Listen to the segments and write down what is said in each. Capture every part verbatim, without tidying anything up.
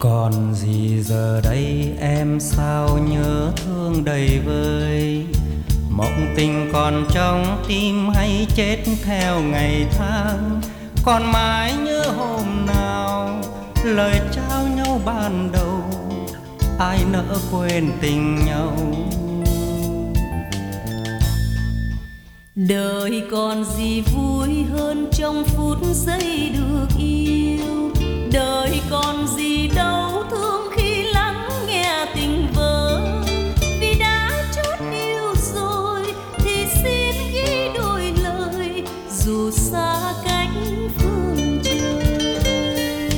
Còn gì giờ đây em sao nhớ thương đầy vơi, mộng tình còn trong tim hay chết theo ngày tháng. Còn mãi nhớ hôm nào lời trao nhau ban đầu, ai nỡ quên tình nhau. Đời còn gì vui hơn trong phút giây được yêu, đời còn gì đau thương khi lắng nghe tình vỡ. Vì đã chót yêu rồi thì xin ghi đôi lời, dù xa cách phương trời.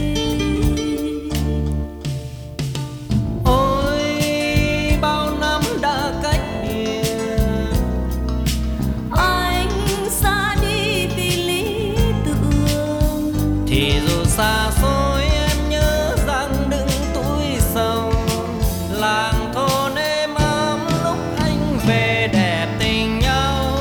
Ôi bao năm đã cách biệt, Anh xa đi vì lý tưởng, thì dù xa xôi em nhớ rằng đừng túi sầu. Làng thôn êm ấm lúc anh về đẹp tình nhau,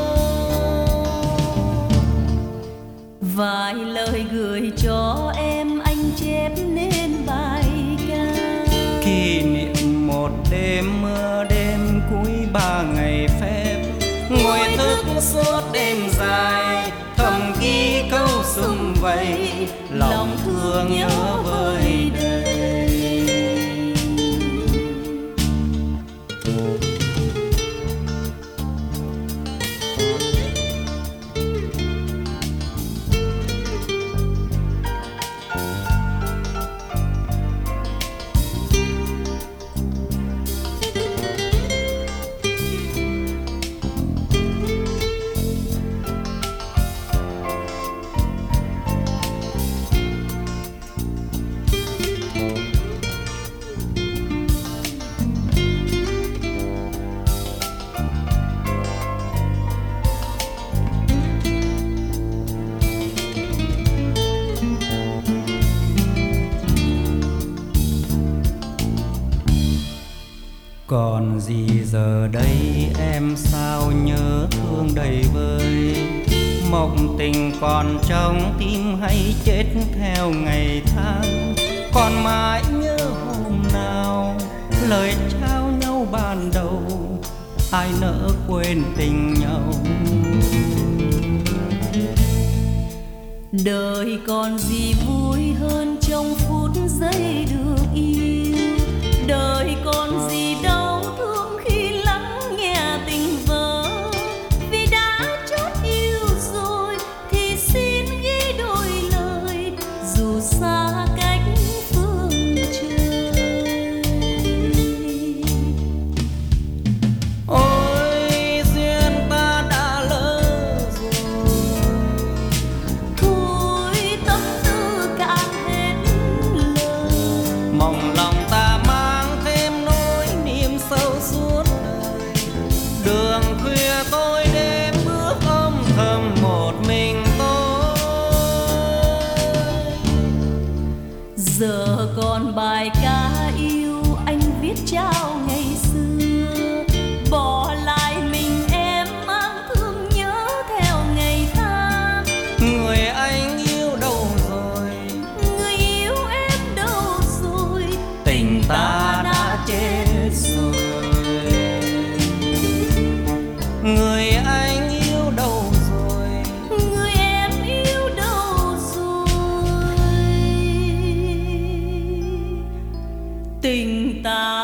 vài lời gửi cho em anh chép nên bài ca. kỷ niệm một đêm mưa đêm cuối ba ngày phép, ngồi thức suốt đêm dài thầm ghi câu sum vầy, lòng thương nhớ vơi đầy. Còn gì giờ đây em sao nhớ thương đầy vơi, mộng tình còn trong tim hay chết theo ngày tháng. Còn mãi nhớ hôm nào lời trao nhau ban đầu, ai nỡ quên tình nhau. Đời còn gì vui hơn trong phút giây được yêu, đời còn gì đau thương khi lắng nghe tình vỡ. Vì đã chót yêu rồi thì xin ghi đôi lời, dù xa cách phương trời. Ôi duyên ta đã lỡ rồi, Thôi tâm tư cạn hết lời, mong lòng ta mang thêm nỗi niềm sâu suốt đời. Đường khuya tôi đêm bước âm thầm một mình tôi, giờ còn bài ca yêu anh viết trao ngày xưa. Bỏ lại mình em mang thương nhớ theo ngày tháng. người anh yêu đâu rồi, Người yêu em đâu rồi, tình ta đã chết rồi. Người anh yêu đâu rồi, người em yêu đâu rồi, tình ta